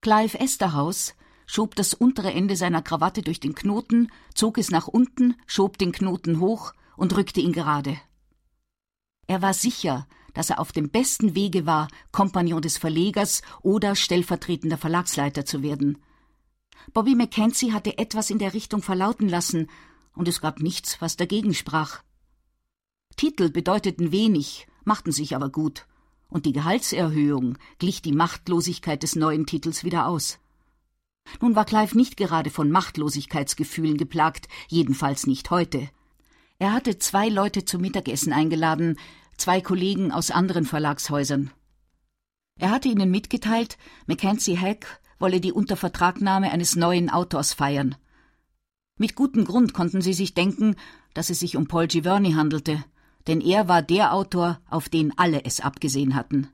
Clive Esterhaus schob das untere Ende seiner Krawatte durch den Knoten, zog es nach unten, schob den Knoten hoch und rückte ihn gerade. Er war sicher, dass er auf dem besten Wege war, Kompagnon des Verlegers oder stellvertretender Verlagsleiter zu werden. Bobby Mackenzie hatte etwas in der Richtung verlauten lassen, und es gab nichts, was dagegen sprach. Titel bedeuteten wenig, machten sich aber gut, und die Gehaltserhöhung glich die Machtlosigkeit des neuen Titels wieder aus. Nun war Clive nicht gerade von Machtlosigkeitsgefühlen geplagt, jedenfalls nicht heute. Er hatte 2 Leute zum Mittagessen eingeladen, 2 Kollegen aus anderen Verlagshäusern. Er hatte ihnen mitgeteilt, Mackenzie Hack wolle die Untervertragnahme eines neuen Autors feiern. Mit gutem Grund konnten sie sich denken, dass es sich um Paul Giverny handelte, denn er war der Autor, auf den alle es abgesehen hatten.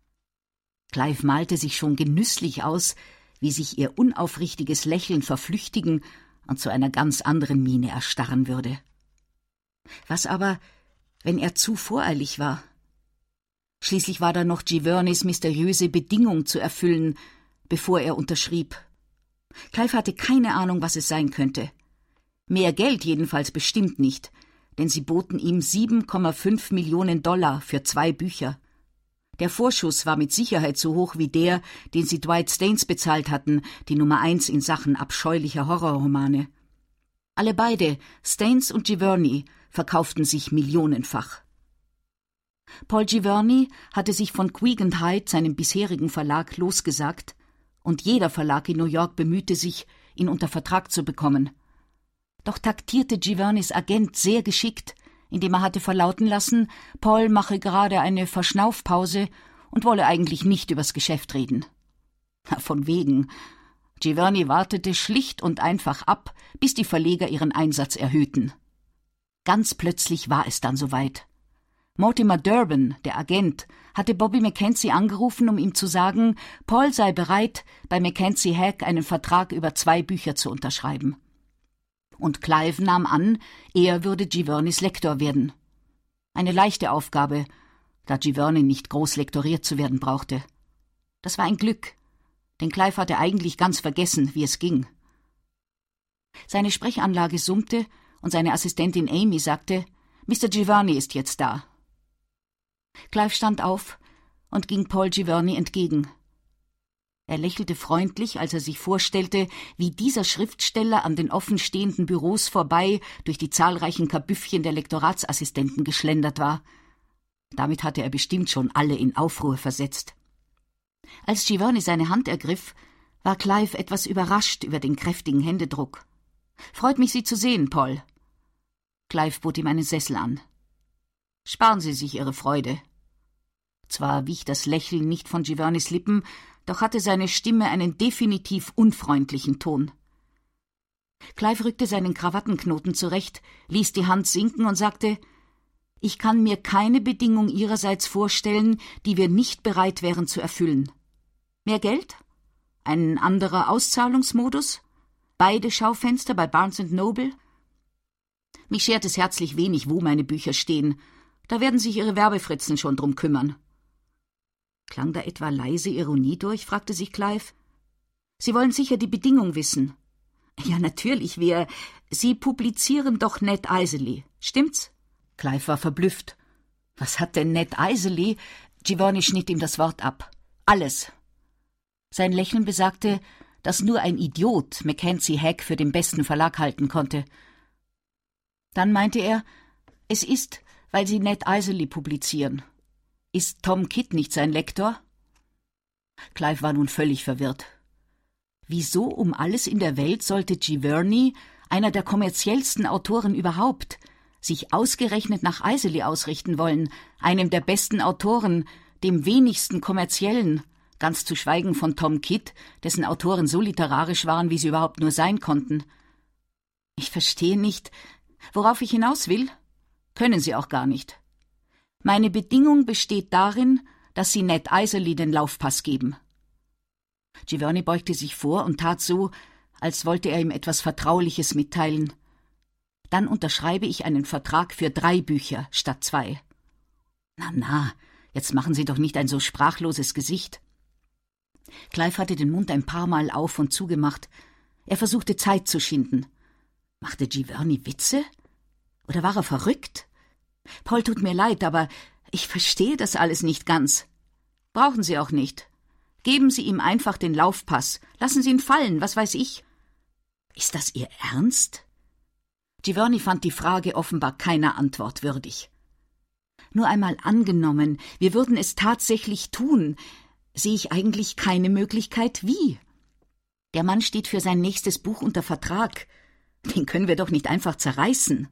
Clive malte sich schon genüsslich aus, wie sich ihr unaufrichtiges Lächeln verflüchtigen und zu einer ganz anderen Miene erstarren würde. Was aber, wenn er zu voreilig war? Schließlich war da noch Givernys mysteriöse Bedingung zu erfüllen, bevor er unterschrieb. Clive hatte keine Ahnung, was es sein könnte. Mehr Geld jedenfalls bestimmt nicht, denn sie boten ihm $7,5 Millionen für 2 Bücher. Der Vorschuss war mit Sicherheit so hoch wie der, den sie Dwight Staines bezahlt hatten, die Nummer 1 in Sachen abscheulicher Horrorromane. Alle beide, Staines und Giverny, verkauften sich millionenfach. Paul Giverny hatte sich von Quig & Hyde, seinem bisherigen Verlag, losgesagt, und jeder Verlag in New York bemühte sich, ihn unter Vertrag zu bekommen. Doch taktierte Givernys Agent sehr geschickt, indem er hatte verlauten lassen, Paul mache gerade eine Verschnaufpause und wolle eigentlich nicht übers Geschäft reden. Von wegen. Giverny wartete schlicht und einfach ab, bis die Verleger ihren Einsatz erhöhten. Ganz plötzlich war es dann soweit. Mortimer Durbin, der Agent, hatte Bobby Mackenzie angerufen, um ihm zu sagen, Paul sei bereit, bei Mackenzie Hack einen Vertrag über 2 Bücher zu unterschreiben. Und Clive nahm an, er würde Givernys Lektor werden. Eine leichte Aufgabe, da Giverny nicht groß lektoriert zu werden brauchte. Das war ein Glück, denn Clive hatte eigentlich ganz vergessen, wie es ging. Seine Sprechanlage summte und seine Assistentin Amy sagte, »Mr. Giverny ist jetzt da.« Clive stand auf und ging Paul Giverny entgegen. Er lächelte freundlich, als er sich vorstellte, wie dieser Schriftsteller an den offenstehenden Büros vorbei durch die zahlreichen Kabüffchen der Lektoratsassistenten geschlendert war. Damit hatte er bestimmt schon alle in Aufruhr versetzt. Als Giverny seine Hand ergriff, war Clive etwas überrascht über den kräftigen Händedruck. »Freut mich, Sie zu sehen, Paul.« Clive bot ihm einen Sessel an. »Sparen Sie sich Ihre Freude.« Zwar wich das Lächeln nicht von Givernys Lippen, doch hatte seine Stimme einen definitiv unfreundlichen Ton. Clive rückte seinen Krawattenknoten zurecht, ließ die Hand sinken und sagte, »Ich kann mir keine Bedingung Ihrerseits vorstellen, die wir nicht bereit wären zu erfüllen. Mehr Geld? Ein anderer Auszahlungsmodus? Beide Schaufenster bei Barnes & Noble? Mich schert es herzlich wenig, wo meine Bücher stehen. Da werden sich Ihre Werbefritzen schon drum kümmern.« Klang da etwa leise Ironie durch, fragte sich Clive. »Sie wollen sicher die Bedingung wissen.« »Ja, natürlich, Sie publizieren doch Ned Iserly, stimmt's?« Clive war verblüfft. »Was hat denn Ned Iserly?« Giverny schnitt ihm das Wort ab. »Alles.« Sein Lächeln besagte, dass nur ein Idiot Mackenzie Hack für den besten Verlag halten konnte. Dann meinte er, es ist, weil Sie Ned Iserly publizieren. Ist Tom Kidd nicht sein Lektor? Clive war nun völlig verwirrt. Wieso um alles in der Welt sollte Giverny, einer der kommerziellsten Autoren überhaupt, sich ausgerechnet nach Iserly ausrichten wollen, einem der besten Autoren, dem wenigsten kommerziellen, ganz zu schweigen von Tom Kidd, dessen Autoren so literarisch waren, wie sie überhaupt nur sein konnten? Ich verstehe nicht, worauf ich hinaus will. Können Sie auch gar nicht. Meine Bedingung besteht darin, dass Sie Ned Iserly den Laufpass geben. Giverny beugte sich vor und tat so, als wollte er ihm etwas Vertrauliches mitteilen. Dann unterschreibe ich einen Vertrag für 3 Bücher statt 2. Na, jetzt machen Sie doch nicht ein so sprachloses Gesicht. Clive hatte den Mund ein paar Mal auf und zugemacht. Er versuchte Zeit zu schinden. Machte Giverny Witze? Oder war er verrückt? Paul, tut mir leid, aber ich verstehe das alles nicht ganz. Brauchen Sie auch nicht. Geben Sie ihm einfach den Laufpass. Lassen Sie ihn fallen, was weiß ich. Ist das Ihr Ernst? Giverny fand die Frage offenbar keiner Antwort würdig. Nur einmal angenommen, wir würden es tatsächlich tun, sehe ich eigentlich keine Möglichkeit, wie. Der Mann steht für sein nächstes Buch unter Vertrag. Den können wir doch nicht einfach zerreißen.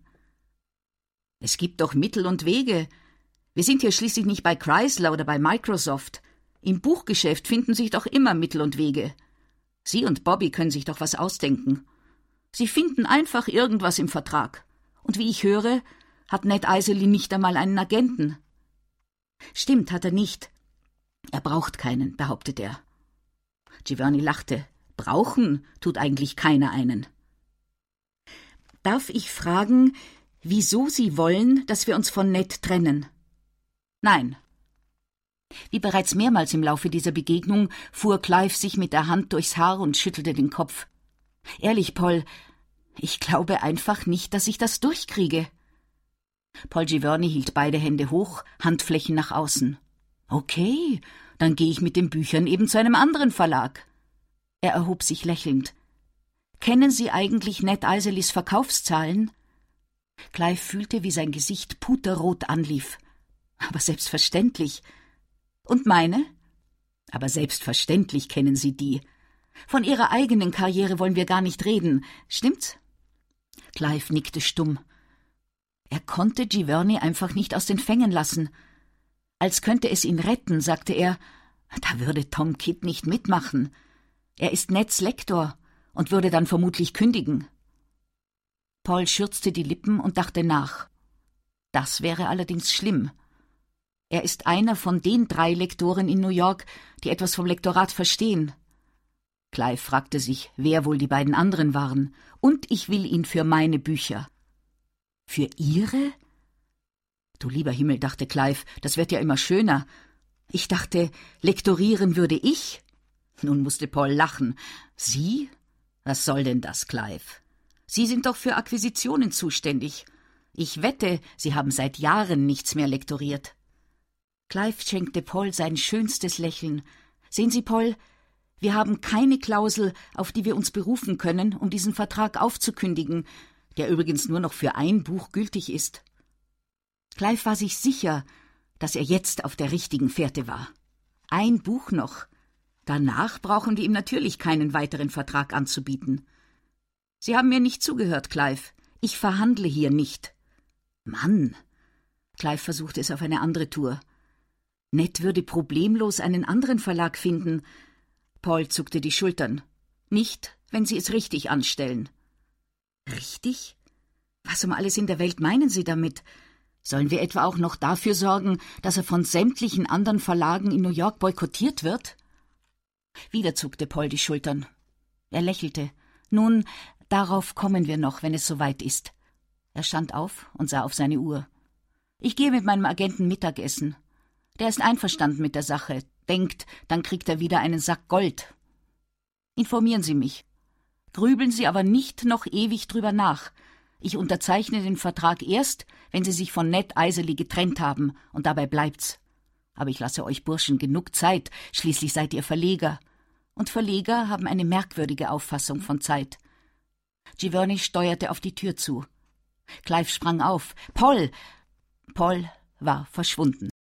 Es gibt doch Mittel und Wege. Wir sind hier schließlich nicht bei Chrysler oder bei Microsoft. Im Buchgeschäft finden sich doch immer Mittel und Wege. Sie und Bobby können sich doch was ausdenken. Sie finden einfach irgendwas im Vertrag. Und wie ich höre, hat Ned Iserly nicht einmal einen Agenten. Stimmt, hat er nicht. Er braucht keinen, behauptet er. Giverny lachte. Brauchen tut eigentlich keiner einen. Darf ich fragen, wieso Sie wollen, dass wir uns von Ned trennen? Nein. Wie bereits mehrmals im Laufe dieser Begegnung fuhr Clive sich mit der Hand durchs Haar und schüttelte den Kopf. Ehrlich, Paul, ich glaube einfach nicht, dass ich das durchkriege. Paul Giverny hielt beide Hände hoch, Handflächen nach außen. Okay, dann gehe ich mit den Büchern eben zu einem anderen Verlag. Er erhob sich lächelnd. Kennen Sie eigentlich Ned Iserlys Verkaufszahlen? Clive fühlte, wie sein Gesicht puterrot anlief. Aber selbstverständlich. Und meine? Aber selbstverständlich kennen Sie die. Von Ihrer eigenen Karriere wollen wir gar nicht reden, stimmt's? Clive nickte stumm. Er konnte Giverny einfach nicht aus den Fängen lassen. Als könnte es ihn retten, sagte er, da würde Tom Kidd nicht mitmachen. Er ist Neds Lektor und würde dann vermutlich kündigen. Paul schürzte die Lippen und dachte nach. Das wäre allerdings schlimm. Er ist einer von den 3 Lektoren in New York, die etwas vom Lektorat verstehen. Clive fragte sich, wer wohl die beiden anderen waren. Und ich will ihn für meine Bücher. Für Ihre? Du lieber Himmel, dachte Clive, das wird ja immer schöner. Ich dachte, lektorieren würde ich? Nun musste Paul lachen. Sie? Was soll denn das, Clive? Sie sind doch für Akquisitionen zuständig. Ich wette, Sie haben seit Jahren nichts mehr lektoriert. Clive schenkte Paul sein schönstes Lächeln. Sehen Sie, Paul, wir haben keine Klausel, auf die wir uns berufen können, um diesen Vertrag aufzukündigen, der übrigens nur noch für ein Buch gültig ist. Clive war sich sicher, dass er jetzt auf der richtigen Fährte war. Ein Buch noch. Danach brauchen wir ihm natürlich keinen weiteren Vertrag anzubieten. Sie haben mir nicht zugehört, Clive. Ich verhandle hier nicht. Mann! Clive versuchte es auf eine andere Tour. Ned würde problemlos einen anderen Verlag finden. Paul zuckte die Schultern. Nicht, wenn Sie es richtig anstellen. Richtig? Was um alles in der Welt meinen Sie damit? Sollen wir etwa auch noch dafür sorgen, dass er von sämtlichen anderen Verlagen in New York boykottiert wird? Wieder zuckte Paul die Schultern. Er lächelte. Nun, darauf kommen wir noch, wenn es soweit ist. Er stand auf und sah auf seine Uhr. Ich gehe mit meinem Agenten Mittagessen. Der ist einverstanden mit der Sache, denkt, dann kriegt er wieder einen Sack Gold. Informieren Sie mich. Grübeln Sie aber nicht noch ewig drüber nach. Ich unterzeichne den Vertrag erst, wenn Sie sich von Ned Iserly getrennt haben, und dabei bleibt's. Aber ich lasse euch Burschen genug Zeit, schließlich seid ihr Verleger. Und Verleger haben eine merkwürdige Auffassung von Zeit. Giverny steuerte auf die Tür zu. Clive sprang auf. Paul! Paul war verschwunden.